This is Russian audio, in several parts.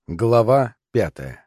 Глава 5.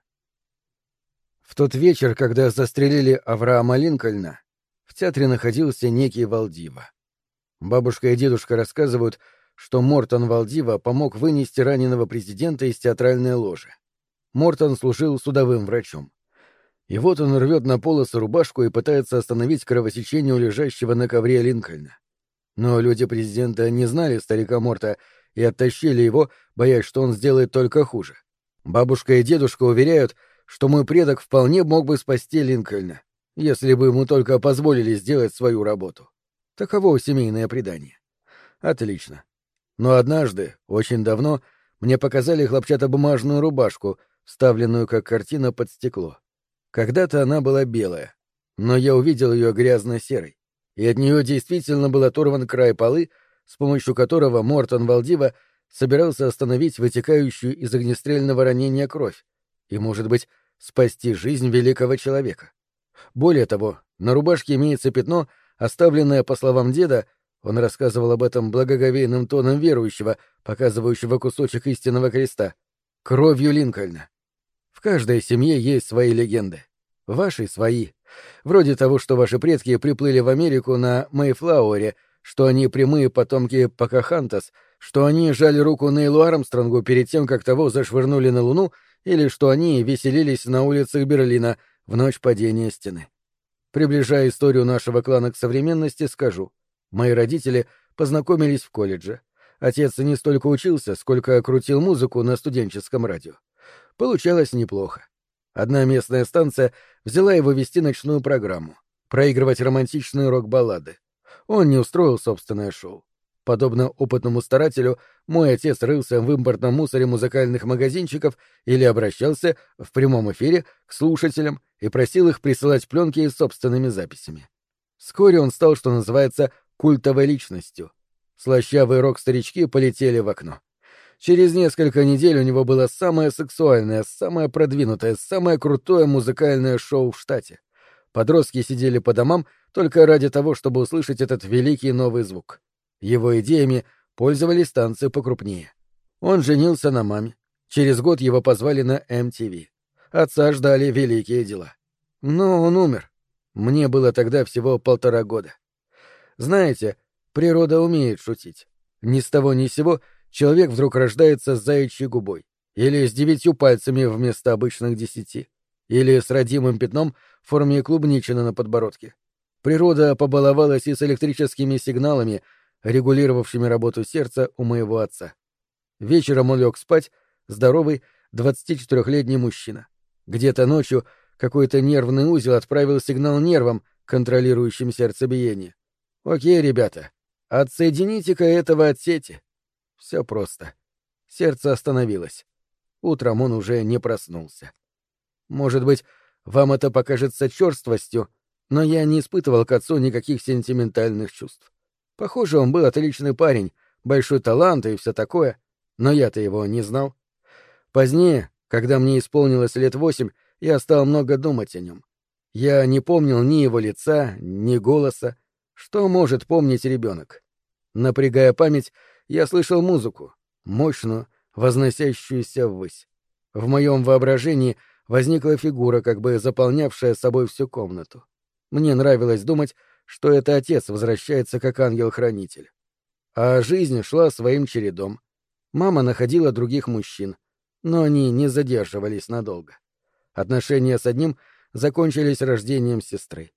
В тот вечер, когда застрелили Авраама Линкольна, в театре находился некий Валдива. Бабушка и дедушка рассказывают, что Мортон Валдива помог вынести раненого президента из театральной ложи. Мортон служил судовым врачом. И вот он рвет на полосы рубашку и пытается остановить кровотечение у лежащего на ковре Линкольна. Но люди президента не знали старика Морта и оттащили его, боясь, что он сделает только хуже. Бабушка и дедушка уверяют, что мой предок вполне мог бы спасти Линкольна, если бы ему только позволили сделать свою работу. Таково семейное предание. Отлично. Но однажды, очень давно, мне показали хлопчатобумажную рубашку, вставленную как картина под стекло. Когда-то она была белая, но я увидел ее грязно-серой, и от нее действительно был оторван край полы, с помощью которого Мортон Валдива собирался остановить вытекающую из огнестрельного ранения кровь и, может быть, спасти жизнь великого человека. Более того, на рубашке имеется пятно, оставленное, по словам деда, он рассказывал об этом благоговейным тоном верующего, показывающего кусочек истинного креста, кровью Линкольна. В каждой семье есть свои легенды. Ваши — свои. Вроде того, что ваши предки приплыли в Америку на Мэйфлауэре, что они прямые потомки Покахонтас, что они жали руку Нейлу Армстронгу перед тем, как того зашвырнули на Луну, или что они веселились на улицах Берлина в ночь падения стены. Приближая историю нашего клана к современности, скажу. Мои родители познакомились в колледже. Отец не столько учился, сколько крутил музыку на студенческом радио. Получалось неплохо. Одна местная станция взяла его вести ночную программу, проигрывать романтичные рок-баллады. Он не устроил собственное шоу. Подобно опытному старателю, мой отец рылся в импортном мусоре музыкальных магазинчиков или обращался в прямом эфире к слушателям и просил их присылать пленки с собственными записями. Вскоре он стал, что называется, культовой личностью. Слащавые рок-старички полетели в окно. Через несколько недель у него было самое сексуальное, самое продвинутое, самое крутое музыкальное шоу в штате. Подростки сидели по домам только ради того, чтобы услышать этот великий новый звук. Его идеями пользовались станции покрупнее. Он женился на маме. Через год его позвали на MTV. Отца ждали великие дела. Но он умер. Мне было тогда всего 1,5 года. Знаете, природа умеет шутить. Ни с того ни с сего человек вдруг рождается с заячьей губой. Или с 9 пальцами вместо обычных 10. Или с родимым пятном в форме клубничины на подбородке. Природа побаловалась и с электрическими сигналами, регулировавшими работу сердца у моего отца. Вечером он лег спать, здоровый, 24-летний мужчина. Где-то ночью какой-то нервный узел отправил сигнал нервам, контролирующим сердцебиение. Окей, ребята, отсоедините-ка этого от сети. Все просто. Сердце остановилось. Утром он уже не проснулся. Может быть, вам это покажется черствостью, но я не испытывал к отцу никаких сентиментальных чувств. Похоже, он был отличный парень, большой талант и все такое, но я-то его не знал. Позднее, когда мне исполнилось лет 8, я стал много думать о нем. Я не помнил ни его лица, ни голоса. Что может помнить ребенок? Напрягая память, я слышал музыку, мощную, возносящуюся ввысь. В моем воображении возникла фигура, как бы заполнявшая собой всю комнату. Мне нравилось думать, что это отец возвращается как ангел-хранитель. А жизнь шла своим чередом. Мама находила других мужчин, но они не задерживались надолго. Отношения с одним закончились рождением сестры.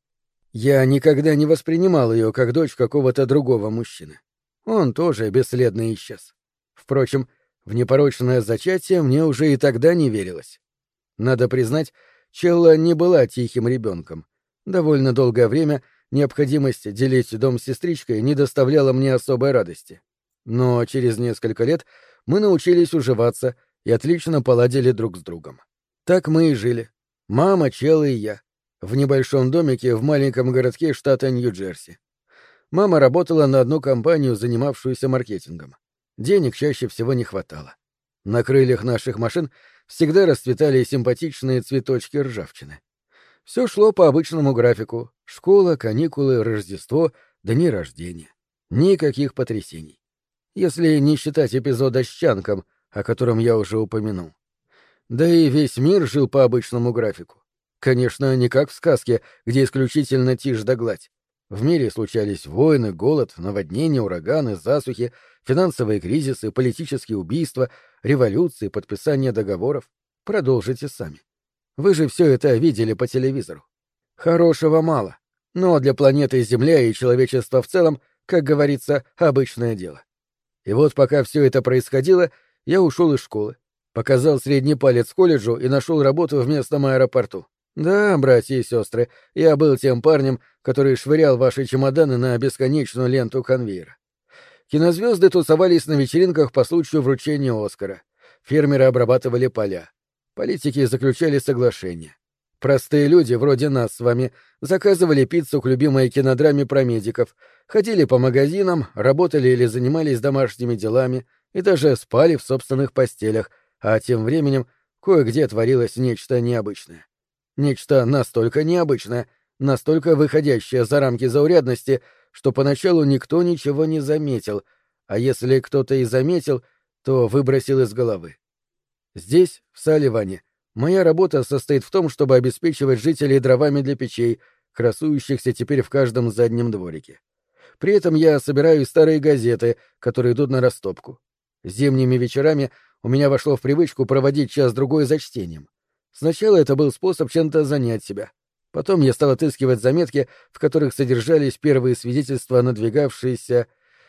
Я никогда не воспринимал ее как дочь какого-то другого мужчины. Он тоже бесследно исчез. Впрочем, в непорочное зачатие мне уже и тогда не верилось. Надо признать, Челла не была тихим ребенком. Довольно долгое время необходимость делить дом с сестричкой не доставляла мне особой радости. Но через несколько лет мы научились уживаться и отлично поладили друг с другом. Так мы и жили. Мама, Челла и я. В небольшом домике в маленьком городке штата Нью-Джерси. Мама работала на одну компанию, занимавшуюся маркетингом. Денег чаще всего не хватало. На крыльях наших машин всегда расцветали симпатичные цветочки ржавчины. Все шло по обычному графику. Школа, каникулы, Рождество, дни рождения. Никаких потрясений. Если не считать эпизода с Чанком, о котором я уже упомянул. Да и весь мир жил по обычному графику. Конечно, не как в сказке, где исключительно тишь да гладь. В мире случались войны, голод, наводнения, ураганы, засухи, финансовые кризисы, политические убийства, революции, подписание договоров. Продолжите сами. Вы же все это видели по телевизору. Хорошего мало, но для планеты Земля и человечества в целом, как говорится, обычное дело. И вот пока все это происходило, я ушел из школы, показал средний палец колледжу и нашел работу в местном аэропорту. Да, братья и сестры, я был тем парнем, который швырял ваши чемоданы на бесконечную ленту конвейера. Кинозвезды тусовались на вечеринках по случаю вручения Оскара. Фермеры обрабатывали поля. Политики заключали соглашения. Простые люди, вроде нас с вами, заказывали пиццу к любимой кинодраме про медиков, ходили по магазинам, работали или занимались домашними делами и даже спали в собственных постелях, а тем временем кое-где творилось нечто необычное. Нечто настолько необычное, настолько выходящее за рамки заурядности, что поначалу никто ничего не заметил, а если кто-то и заметил, то выбросил из головы. Здесь, в Салливане, моя работа состоит в том, чтобы обеспечивать жителей дровами для печей, красующихся теперь в каждом заднем дворике. При этом я собираю старые газеты, которые идут на растопку. Зимними вечерами у меня вошло в привычку проводить час-другой за чтением. Сначала это был способ чем-то занять себя. Потом я стал отыскивать заметки, в которых содержались первые свидетельства о надвигавшейся...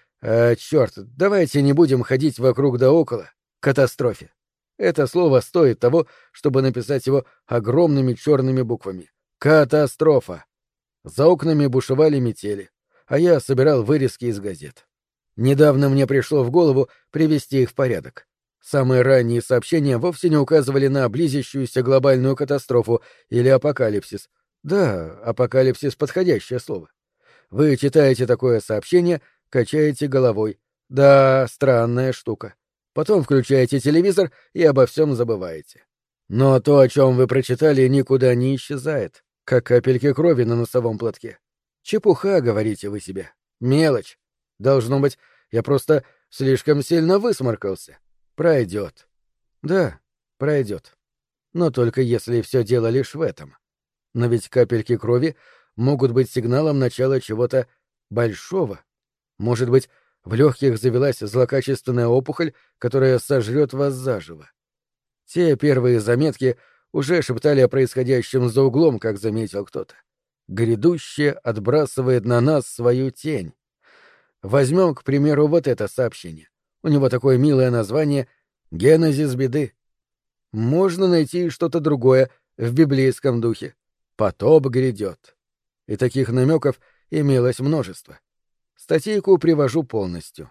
черт, давайте не будем ходить вокруг да около. Катастрофе. Это слово стоит того, чтобы написать его огромными черными буквами. Катастрофа. За окнами бушевали метели, а я собирал вырезки из газет. Недавно мне пришло в голову привести их в порядок. Самые ранние сообщения вовсе не указывали на близящуюся глобальную катастрофу или апокалипсис. Да, апокалипсис — подходящее слово. Вы читаете такое сообщение, качаете головой. Да, странная штука. Потом включаете телевизор и обо всем забываете. Но то, о чем вы прочитали, никуда не исчезает, как капельки крови на носовом платке. Чепуха, говорите вы себе. Мелочь. Должно быть, я просто слишком сильно высморкался. Пройдет. Да, пройдет. Но только если все дело лишь в этом. Но ведь капельки крови могут быть сигналом начала чего-то большого. Может быть, в легких завелась злокачественная опухоль, которая сожрет вас заживо. Те первые заметки уже шептали о происходящем за углом, как заметил кто-то. Грядущее отбрасывает на нас свою тень. Возьмем, к примеру, вот это сообщение. У него такое милое название «Генезис беды». Можно найти что-то другое в библейском духе. «Потоп грядет». И таких намеков имелось множество. Статейку привожу полностью.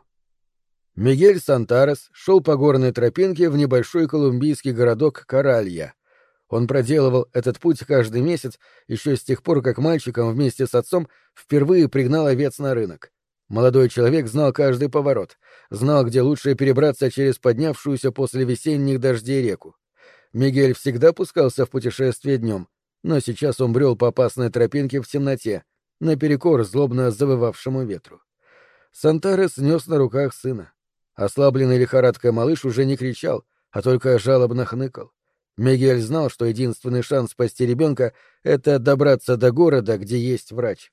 Мигель Сантарес шел по горной тропинке в небольшой колумбийский городок Коралья. Он проделывал этот путь каждый месяц еще с тех пор, как мальчиком вместе с отцом впервые пригнал овец на рынок. Молодой человек знал каждый поворот, знал, где лучше перебраться через поднявшуюся после весенних дождей реку. Мигель всегда пускался в путешествие днем, но сейчас он брел по опасной тропинке в темноте, наперекор злобно завывавшему ветру. Сантарес нес на руках сына. Ослабленный лихорадкой малыш уже не кричал, а только жалобно хныкал. Мигель знал, что единственный шанс спасти ребенка — это добраться до города, где есть врач.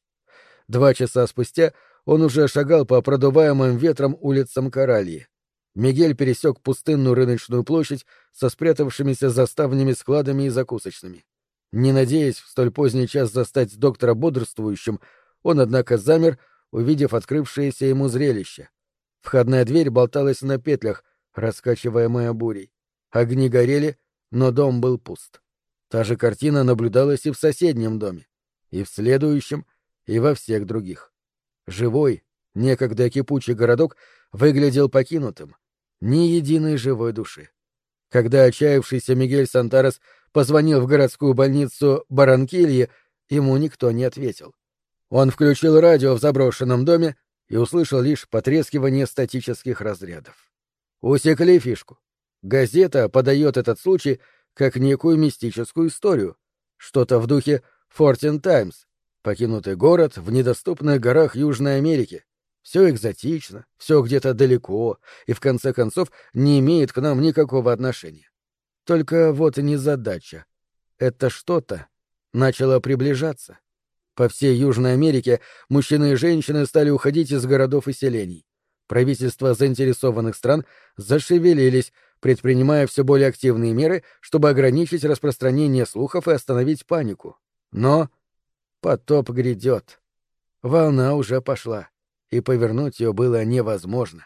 2 часа спустя он уже шагал по продуваемым ветром улицам Коральи. Мигель пересек пустынную рыночную площадь со спрятавшимися за ставнями складами и закусочными. Не надеясь в столь поздний час застать доктора бодрствующим, он, однако, замер, увидев открывшееся ему зрелище. Входная дверь болталась на петлях, раскачиваемая бурей. Огни горели, но дом был пуст. Та же картина наблюдалась и в соседнем доме, и в следующем, и во всех других. Живой, некогда кипучий городок выглядел покинутым. Ни единой живой души. Когда отчаявшийся Мигель Сантарес позвонил в городскую больницу Барранкильи, ему никто не ответил. Он включил радио в заброшенном доме и услышал лишь потрескивание статических разрядов. Усекли фишку. Газета подает этот случай как некую мистическую историю, что-то в духе «Фортин Таймс», покинутый город в недоступных горах Южной Америки. Все экзотично, все где-то далеко и, в конце концов, не имеет к нам никакого отношения. Только вот и незадача. Это что-то начало приближаться. По всей Южной Америке мужчины и женщины стали уходить из городов и селений. Правительства заинтересованных стран зашевелились, предпринимая все более активные меры, чтобы ограничить распространение слухов и остановить панику. Но потоп грядет. Волна уже пошла, и повернуть ее было невозможно.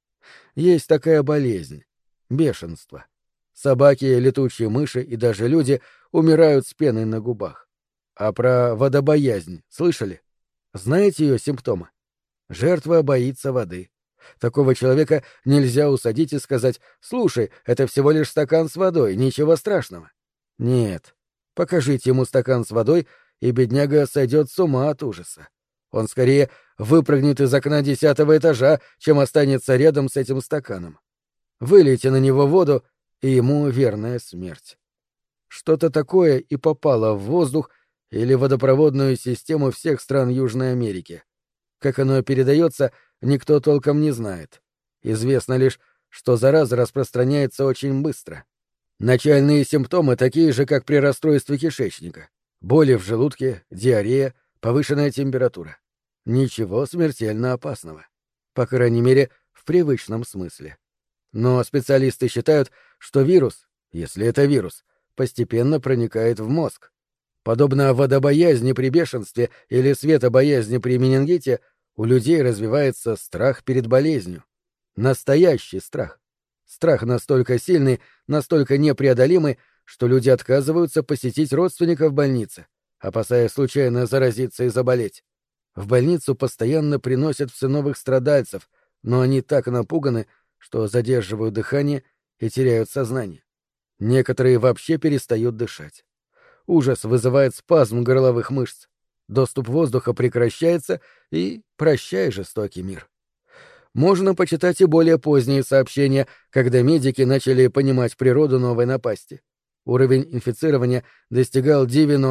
Есть такая болезнь — бешенство. Собаки, летучие мыши и даже люди умирают с пеной на губах. А про водобоязнь слышали? Знаете ее симптомы? Жертва боится воды. Такого человека нельзя усадить и сказать: «Слушай, это всего лишь стакан с водой, ничего страшного». Нет. Покажите ему стакан с водой, и бедняга сойдет с ума от ужаса. Он скорее выпрыгнет из окна 10-го этажа, чем останется рядом с этим стаканом. Вылейте на него воду, и ему верная смерть. Что-то такое и попало в воздух или водопроводную систему всех стран Южной Америки. Как оно передается, никто толком не знает. Известно лишь, что зараза распространяется очень быстро. Начальные симптомы такие же, как при расстройстве кишечника. Боли в желудке, диарея, повышенная температура. Ничего смертельно опасного. По крайней мере, в привычном смысле. Но специалисты считают, что вирус, если это вирус, постепенно проникает в мозг. Подобно водобоязни при бешенстве или светобоязни при менингите, у людей развивается страх перед болезнью. Настоящий страх. Страх настолько сильный, настолько непреодолимый, что люди отказываются посетить родственников в больнице, опасаясь случайно заразиться и заболеть. В больницу постоянно приносят все новых страдальцев, но они так напуганы, что задерживают дыхание и теряют сознание. Некоторые вообще перестают дышать. Ужас вызывает спазм горловых мышц. Доступ воздуха прекращается, и прощай, жестокий мир. Можно почитать и более поздние сообщения, когда медики начали понимать природу новой напасти. Уровень инфицирования достигал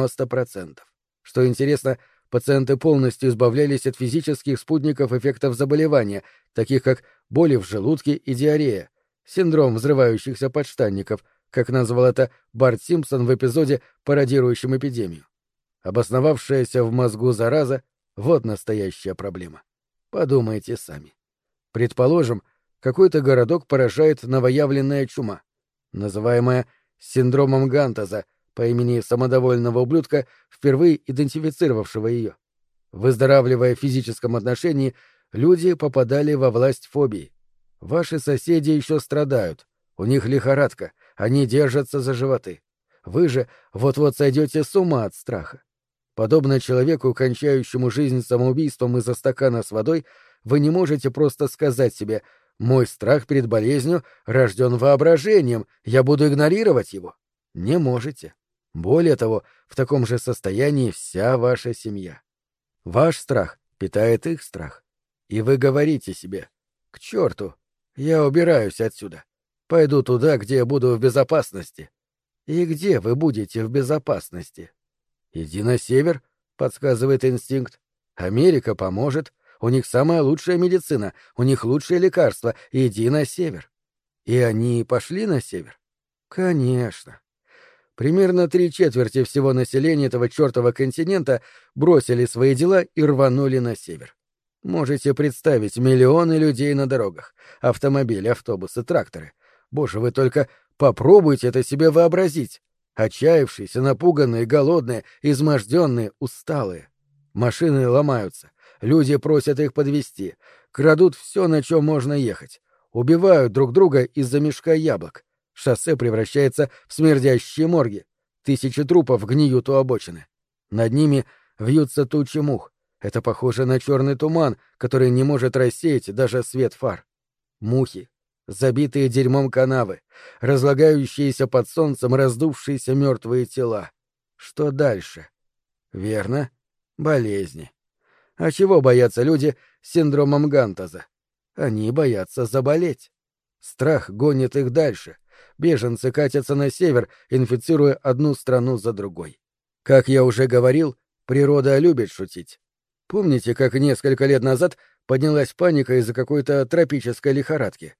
90%. Что интересно, пациенты полностью избавлялись от физических спутников эффектов заболевания, таких как боли в желудке и диарея, синдром взрывающихся подштанников, как назвал это Барт Симпсон в эпизоде, пародирующем эпидемию. Обосновавшаяся в мозгу зараза — вот настоящая проблема. Подумайте сами. Предположим, какой-то городок поражает новоявленная чума, называемая синдромом Гантаза по имени самодовольного ублюдка, впервые идентифицировавшего ее. Выздоравливая в физическом отношении, люди попадали во власть фобии. Ваши соседи еще страдают, у них лихорадка, они держатся за животы. Вы же вот-вот сойдете с ума от страха. Подобно человеку, кончающему жизнь самоубийством из-за стакана с водой, вы не можете просто сказать себе: «Мой страх перед болезнью рожден воображением, я буду игнорировать его». Не можете. Более того, в таком же состоянии вся ваша семья. Ваш страх питает их страх. И вы говорите себе: «К черту, я убираюсь отсюда. Пойду туда, где я буду в безопасности». И где вы будете в безопасности? «Иди на север», — подсказывает инстинкт. «Америка поможет. У них самая лучшая медицина, у них лучшие лекарства. Иди на север». И они пошли на север? Конечно. Примерно 3/4 всего населения этого чертова континента бросили свои дела и рванули на север. Можете представить миллионы людей на дорогах. Автомобили, автобусы, тракторы. Боже, вы только попробуйте это себе вообразить. Отчаявшиеся, напуганные, голодные, изможденные, усталые. Машины ломаются. Люди просят их подвезти. Крадут все, на чем можно ехать. Убивают друг друга из-за мешка яблок. Шоссе превращается в смердящие морги. Тысячи трупов гниют у обочины. Над ними вьются тучи мух. Это похоже на черный туман, который не может рассеять даже свет фар. Мухи, забитые дерьмом канавы, разлагающиеся под солнцем раздувшиеся мертвые тела. Что дальше? Верно, болезни. А чего боятся люди с синдромом Гантаза? Они боятся заболеть. Страх гонит их дальше. Беженцы катятся на север, инфицируя одну страну за другой. Как я уже говорил, природа любит шутить. Помните, как несколько лет назад поднялась паника из-за какой-то тропической лихорадки?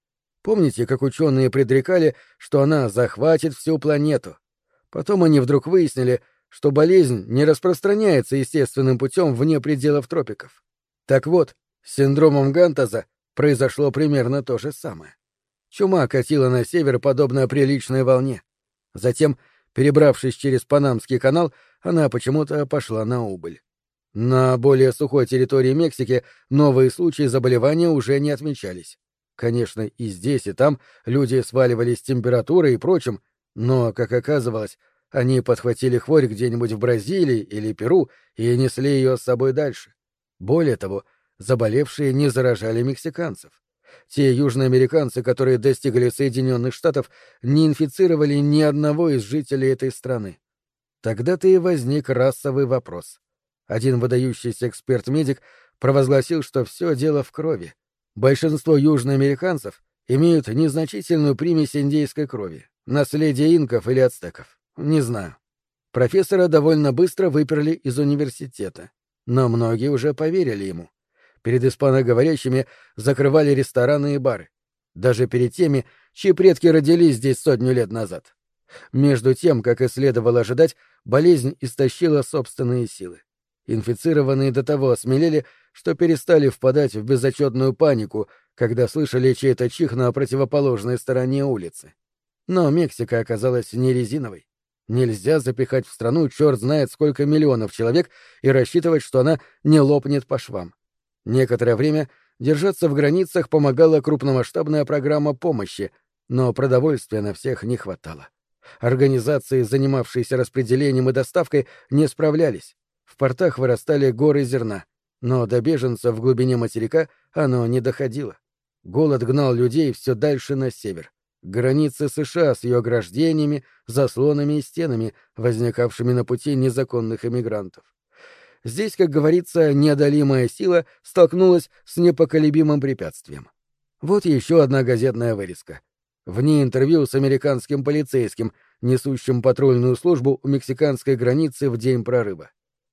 Помните, как ученые предрекали, что она захватит всю планету? Потом они вдруг выяснили, что болезнь не распространяется естественным путем вне пределов тропиков. Так вот, с синдромом Гантаза произошло примерно то же самое. Чума катила на север подобно приличной волне. Затем, перебравшись через Панамский канал, она почему-то пошла на убыль. На более сухой территории Мексики новые случаи заболевания уже не отмечались. Конечно, и здесь, и там люди сваливались с температурой и прочим, но, как оказывалось, они подхватили хворь где-нибудь в Бразилии или Перу и несли ее с собой дальше. Более того, заболевшие не заражали мексиканцев. Те южноамериканцы, которые достигли Соединенных Штатов, не инфицировали ни одного из жителей этой страны. Тогда-то и возник расовый вопрос. Один выдающийся эксперт-медик провозгласил, что все дело в крови. Большинство южноамериканцев имеют незначительную примесь индейской крови, наследие инков или ацтеков. Не знаю. Профессора довольно быстро выперли из университета, но многие уже поверили ему. Перед испаноговорящими закрывали рестораны и бары. Даже перед теми, чьи предки родились здесь 100 лет назад. Между тем, как и следовало ожидать, болезнь истощила собственные силы. Инфицированные до того осмелели, что перестали впадать в безотчетную панику, когда слышали чей-то чих на противоположной стороне улицы. Но Мексика оказалась не резиновой. Нельзя запихать в страну черт знает сколько миллионов человек и рассчитывать, что она не лопнет по швам. Некоторое время держаться в границах помогала крупномасштабная программа помощи, но продовольствия на всех не хватало. Организации, занимавшиеся распределением и доставкой, не справлялись. В портах вырастали горы зерна, но до беженцев в глубине материка оно не доходило. Голод гнал людей все дальше на север. Границы США с ее ограждениями, заслонами и стенами, возникавшими на пути незаконных эмигрантов. Здесь, как говорится, неодолимая сила столкнулась с непоколебимым препятствием. Вот еще одна газетная вырезка. В ней интервью с американским полицейским, несущим патрульную службу у мексиканской границы в день прорыва.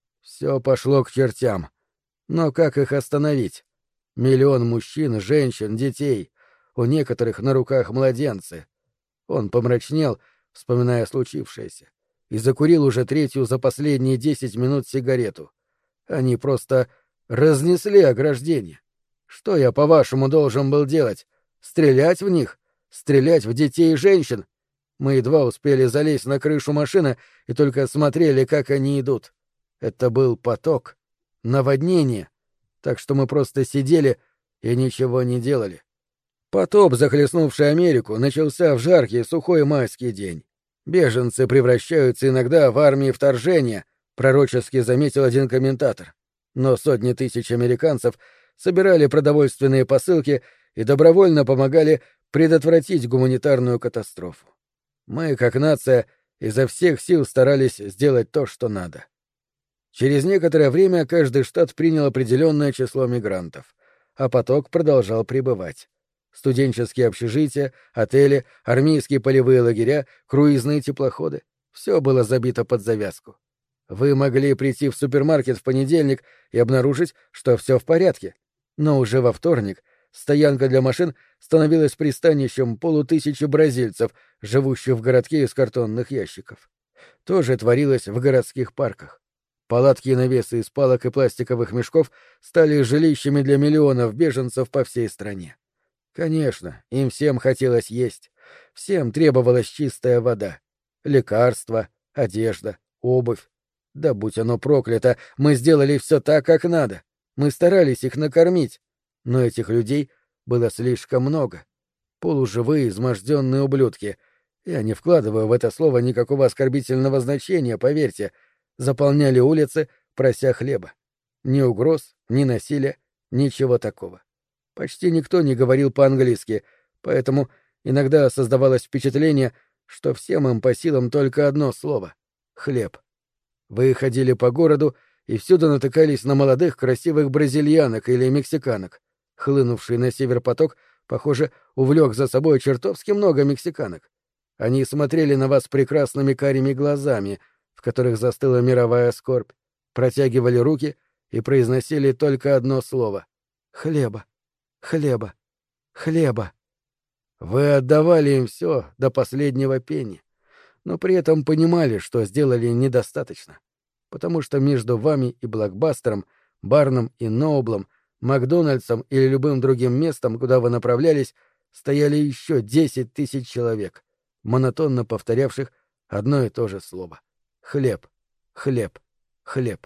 Все пошло к чертям. Но как их остановить? Миллион мужчин, женщин, детей. У некоторых на руках младенцы. Он помрачнел, вспоминая случившееся, и закурил уже третью за последние 10 минут сигарету. Они просто разнесли ограждение. Что я, по-вашему, должен был делать? Стрелять в них? Стрелять в детей и женщин? Мы едва успели залезть на крышу машины и только смотрели, как они идут. Это был поток, наводнение, так что мы просто сидели и ничего не делали. Потоп, захлестнувший Америку, начался в жаркий сухой майский день. Беженцы превращаются иногда в армии вторжения, пророчески заметил один комментатор. Но сотни тысяч американцев собирали продовольственные посылки и добровольно помогали предотвратить гуманитарную катастрофу. Мы, как нация, изо всех сил старались сделать то, что надо. Через некоторое время каждый штат принял определенное число мигрантов, а поток продолжал прибывать. Студенческие общежития, отели, армейские полевые лагеря, круизные теплоходы — все было забито под завязку. Вы могли прийти в супермаркет в понедельник и обнаружить, что все в порядке, но уже во вторник стоянка для машин становилась пристанищем 500 бразильцев, живущих в городке из картонных ящиков. То же творилось в городских парках. Палатки и навесы из палок и пластиковых мешков стали жилищами для миллионов беженцев по всей стране. Конечно, им всем хотелось есть, всем требовалась чистая вода, лекарства, одежда, обувь. Да будь оно проклято, мы сделали все так, как надо. Мы старались их накормить. Но этих людей было слишком много. Полуживые, изможденные ублюдки. Я не вкладываю в это слово никакого оскорбительного значения, поверьте. Заполняли улицы, прося хлеба. Ни угроз, ни насилия, ничего такого. Почти никто не говорил по-английски, поэтому иногда создавалось впечатление, что всем им по силам только одно слово — хлеб. Вы ходили по городу и всюду натыкались на молодых красивых бразильянок или мексиканок. Хлынувший на север поток, похоже, увлек за собой чертовски много мексиканок. Они смотрели на вас прекрасными карими глазами, в которых застыла мировая скорбь, протягивали руки и произносили только одно слово — хлеба. Хлеба. Хлеба. Вы отдавали им все до последнего пенни, но при этом понимали, что сделали недостаточно, потому что между вами и Блокбастером, Барном и Ноублом, Макдональдсом или любым другим местом, куда вы направлялись, стояли еще 10 тысяч человек, монотонно повторявших одно и то же слово. Хлеб, хлеб, хлеб.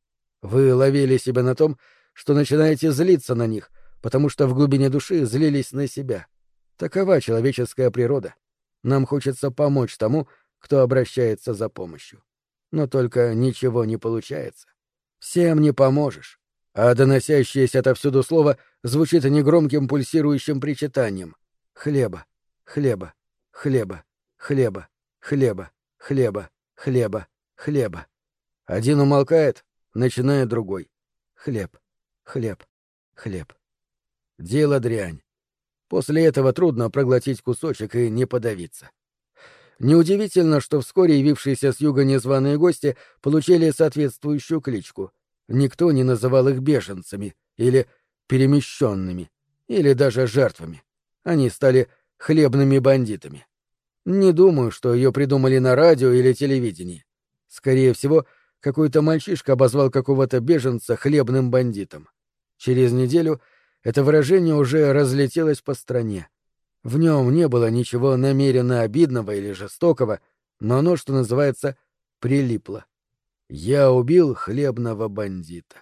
Вы ловили себя на том, что начинаете злиться на них, потому что в глубине души злились на себя. Такова человеческая природа. Нам хочется помочь тому, кто обращается за помощью. Но только ничего не получается. Всем не поможешь. А доносящееся отовсюду слово звучит негромким пульсирующим причитанием. Хлеба, хлеба, хлеба, хлеба, хлеба, хлеба, хлеба, хлеба. Один умолкает, начинает другой. Хлеб, хлеб, хлеб. Дело дрянь. После этого трудно проглотить кусочек и не подавиться. Неудивительно, что вскоре явившиеся с юга незваные гости получили соответствующую кличку. Никто не называл их беженцами или перемещенными, или даже жертвами. Они стали хлебными бандитами. Не думаю, что ее придумали на радио или телевидении. Скорее всего, какой-то мальчишка обозвал какого-то беженца хлебным бандитом. Через неделю это выражение уже разлетелось по стране. В нем не было ничего намеренно обидного или жестокого, но оно, что называется, прилипло. Я убил хлебного бандита.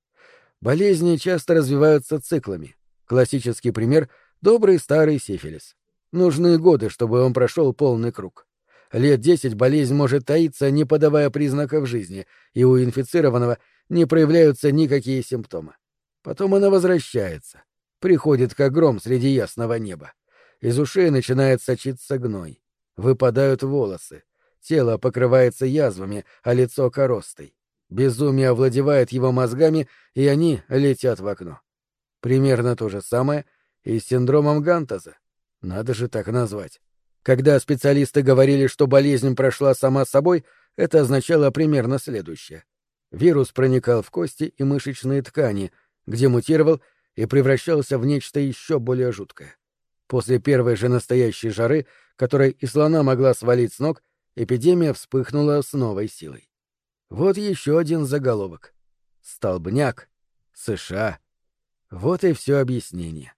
Болезни часто развиваются циклами. Классический пример — добрый старый сифилис. Нужны годы, чтобы он прошел полный круг. Лет 10 болезнь может таиться, не подавая признаков жизни, и у инфицированного не проявляются никакие симптомы. Потом она возвращается, приходит как гром среди ясного неба. Из ушей начинает сочиться гной. Выпадают волосы. Тело покрывается язвами, а лицо коростой. Безумие овладевает его мозгами, и они летят в окно. Примерно то же самое и с синдромом Гантаза. Надо же так назвать. Когда специалисты говорили, что болезнь прошла сама собой, это означало примерно следующее. Вирус проникал в кости и мышечные ткани, где мутировал и превращался в нечто еще более жуткое. После первой же настоящей жары, которой и слона могла свалить с ног, эпидемия вспыхнула с новой силой. Вот еще один заголовок. Столбняк. США. Вот и все объяснение.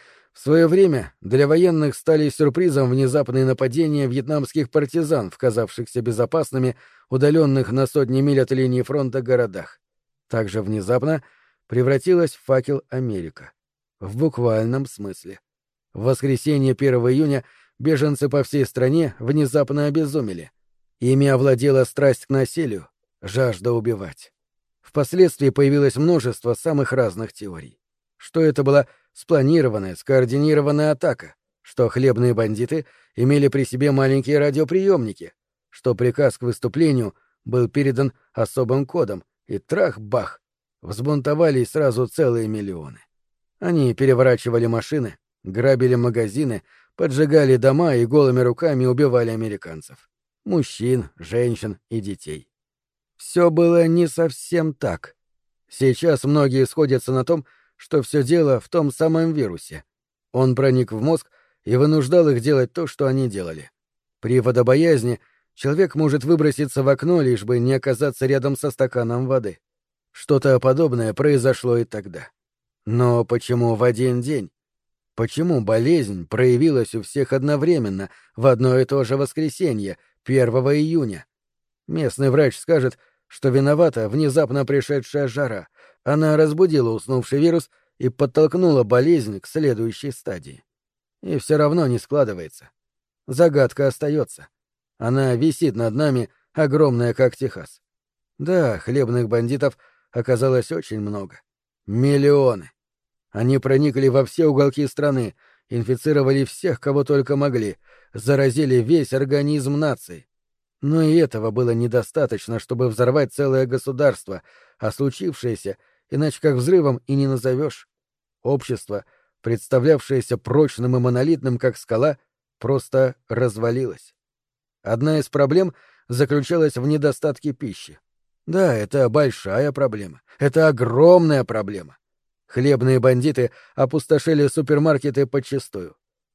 В свое время для военных стали сюрпризом внезапные нападения вьетнамских партизан в казавшихся безопасными, удаленных на сотни миль от линии фронта городах. Также внезапно превратилась в факел Америка. В буквальном смысле. В воскресенье 1 июня беженцы по всей стране внезапно обезумели. Ими овладела страсть к насилию, жажда убивать. Впоследствии появилось множество самых разных теорий. Что это была спланированная, скоординированная атака, что хлебные бандиты имели при себе маленькие радиоприемники, что приказ к выступлению был передан особым кодом, и трах-бах, взбунтовались сразу целые миллионы. Они переворачивали машины, грабили магазины, поджигали дома и голыми руками убивали американцев. Мужчин, женщин и детей. Все было не совсем так. Сейчас многие сходятся на том, что все дело в том самом вирусе. Он проник в мозг и вынуждал их делать то, что они делали. При водобоязни человек может выброситься в окно, лишь бы не оказаться рядом со стаканом воды. Что-то подобное произошло и тогда. Но почему в один день? Почему болезнь проявилась у всех одновременно, в одно и то же воскресенье, 1 июня? Местный врач скажет, что виновата внезапно пришедшая жара. Она разбудила уснувший вирус и подтолкнула болезнь к следующей стадии. И все равно не складывается. Загадка остается. Она висит над нами, огромная, как Техас. Да, хлебных бандитов оказалось очень много. Миллионы. Они проникли во все уголки страны, инфицировали всех, кого только могли, заразили весь организм нации. Но и этого было недостаточно, чтобы взорвать целое государство, а случившееся, иначе как взрывом и не назовешь. Общество, представлявшееся прочным и монолитным, как скала, просто развалилось. Одна из проблем заключалась в недостатке пищи. Да, это большая проблема. Это огромная проблема. Хлебные бандиты опустошили супермаркеты подчистую.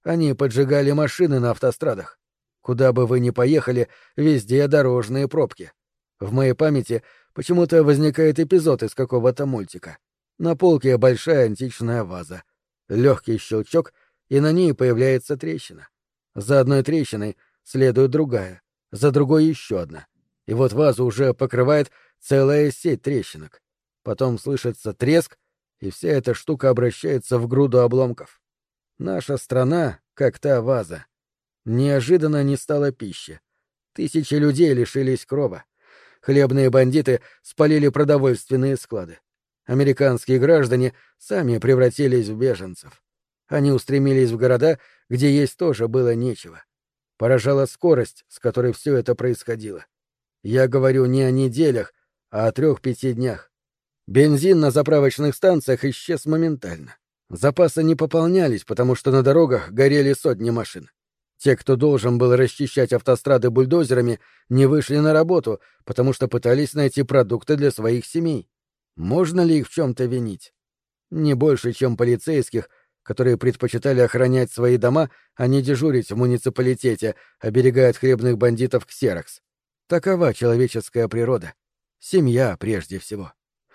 Они поджигали машины на автострадах. Куда бы вы ни поехали, везде дорожные пробки. В моей памяти почему-то возникает эпизод из какого-то мультика. На полке большая античная ваза. Легкий щелчок, и на ней появляется трещина. За одной трещиной следует другая, за другой еще одна. И вот вазу уже покрывает целая сеть трещинок. Потом слышится треск, и вся эта штука обращается в груду обломков. Наша страна, как та ваза. Неожиданно не стало пищи. Тысячи людей лишились крова. Хлебные бандиты спалили продовольственные склады. Американские граждане сами превратились в беженцев. Они устремились в города, где есть тоже было нечего. Поражала скорость, с которой все это происходило. Я говорю не о неделях, а о 3-5 днях. Бензин на заправочных станциях исчез моментально. Запасы не пополнялись, потому что на дорогах горели сотни машин. Те, кто должен был расчищать автострады бульдозерами, не вышли на работу, потому что пытались найти продукты для своих семей. Можно ли их в чем-то винить? Не больше, чем полицейских, которые предпочитали охранять свои дома, а не дежурить в муниципалитете, оберегая от хлебных бандитов ксерокс. Такова человеческая природа. Семья прежде всего.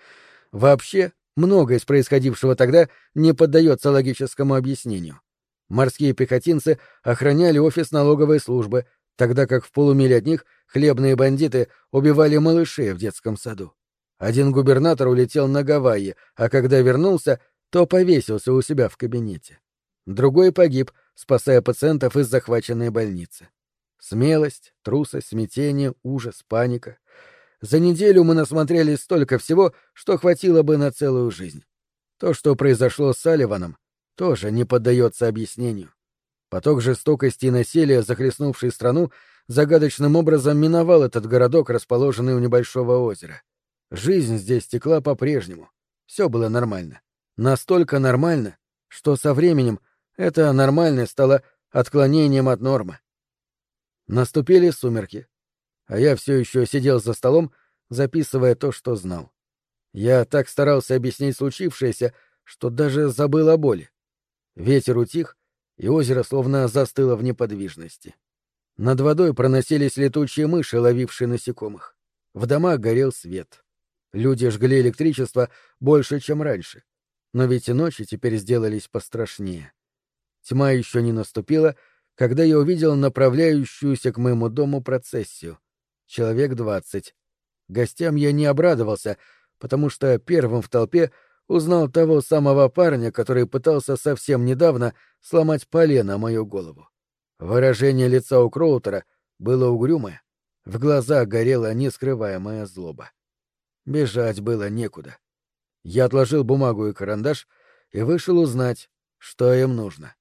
Вообще, многое из происходившего тогда не поддается логическому объяснению. Морские пехотинцы охраняли офис налоговой службы, тогда как в полумиле от них хлебные бандиты убивали малышей в детском саду. Один губернатор улетел на Гавайи, а когда вернулся, то повесился у себя в кабинете. Другой погиб, спасая пациентов из захваченной больницы. Смелость, трусость, смятение, ужас, паника. За неделю мы насмотрелись столько всего, что хватило бы на целую жизнь. То, что произошло с Салливаном, тоже не поддается объяснению. Поток жестокости и насилия, захлестнувший страну, загадочным образом миновал этот городок, расположенный у небольшого озера. Жизнь здесь текла по-прежнему. Все было нормально. Настолько нормально, что со временем это нормальное стало отклонением от нормы. Наступили сумерки, а я все еще сидел за столом, записывая то, что знал. Я так старался объяснить случившееся, что даже забыл о боли. Ветер утих, и озеро словно застыло в неподвижности. Над водой проносились летучие мыши, ловившие насекомых. В домах горел свет. Люди жгли электричество больше, чем раньше. Но ведь и ночи теперь сделались пострашнее. Тьма еще не наступила, когда я увидел направляющуюся к моему дому процессию. Человек 20. Гостям я не обрадовался, потому что первым в толпе узнал того самого парня, который пытался совсем недавно сломать полено о мою голову. Выражение лица у Кроутера было угрюмое, в глазах горела нескрываемая злоба. Бежать было некуда. Я отложил бумагу и карандаш и вышел узнать, что им нужно.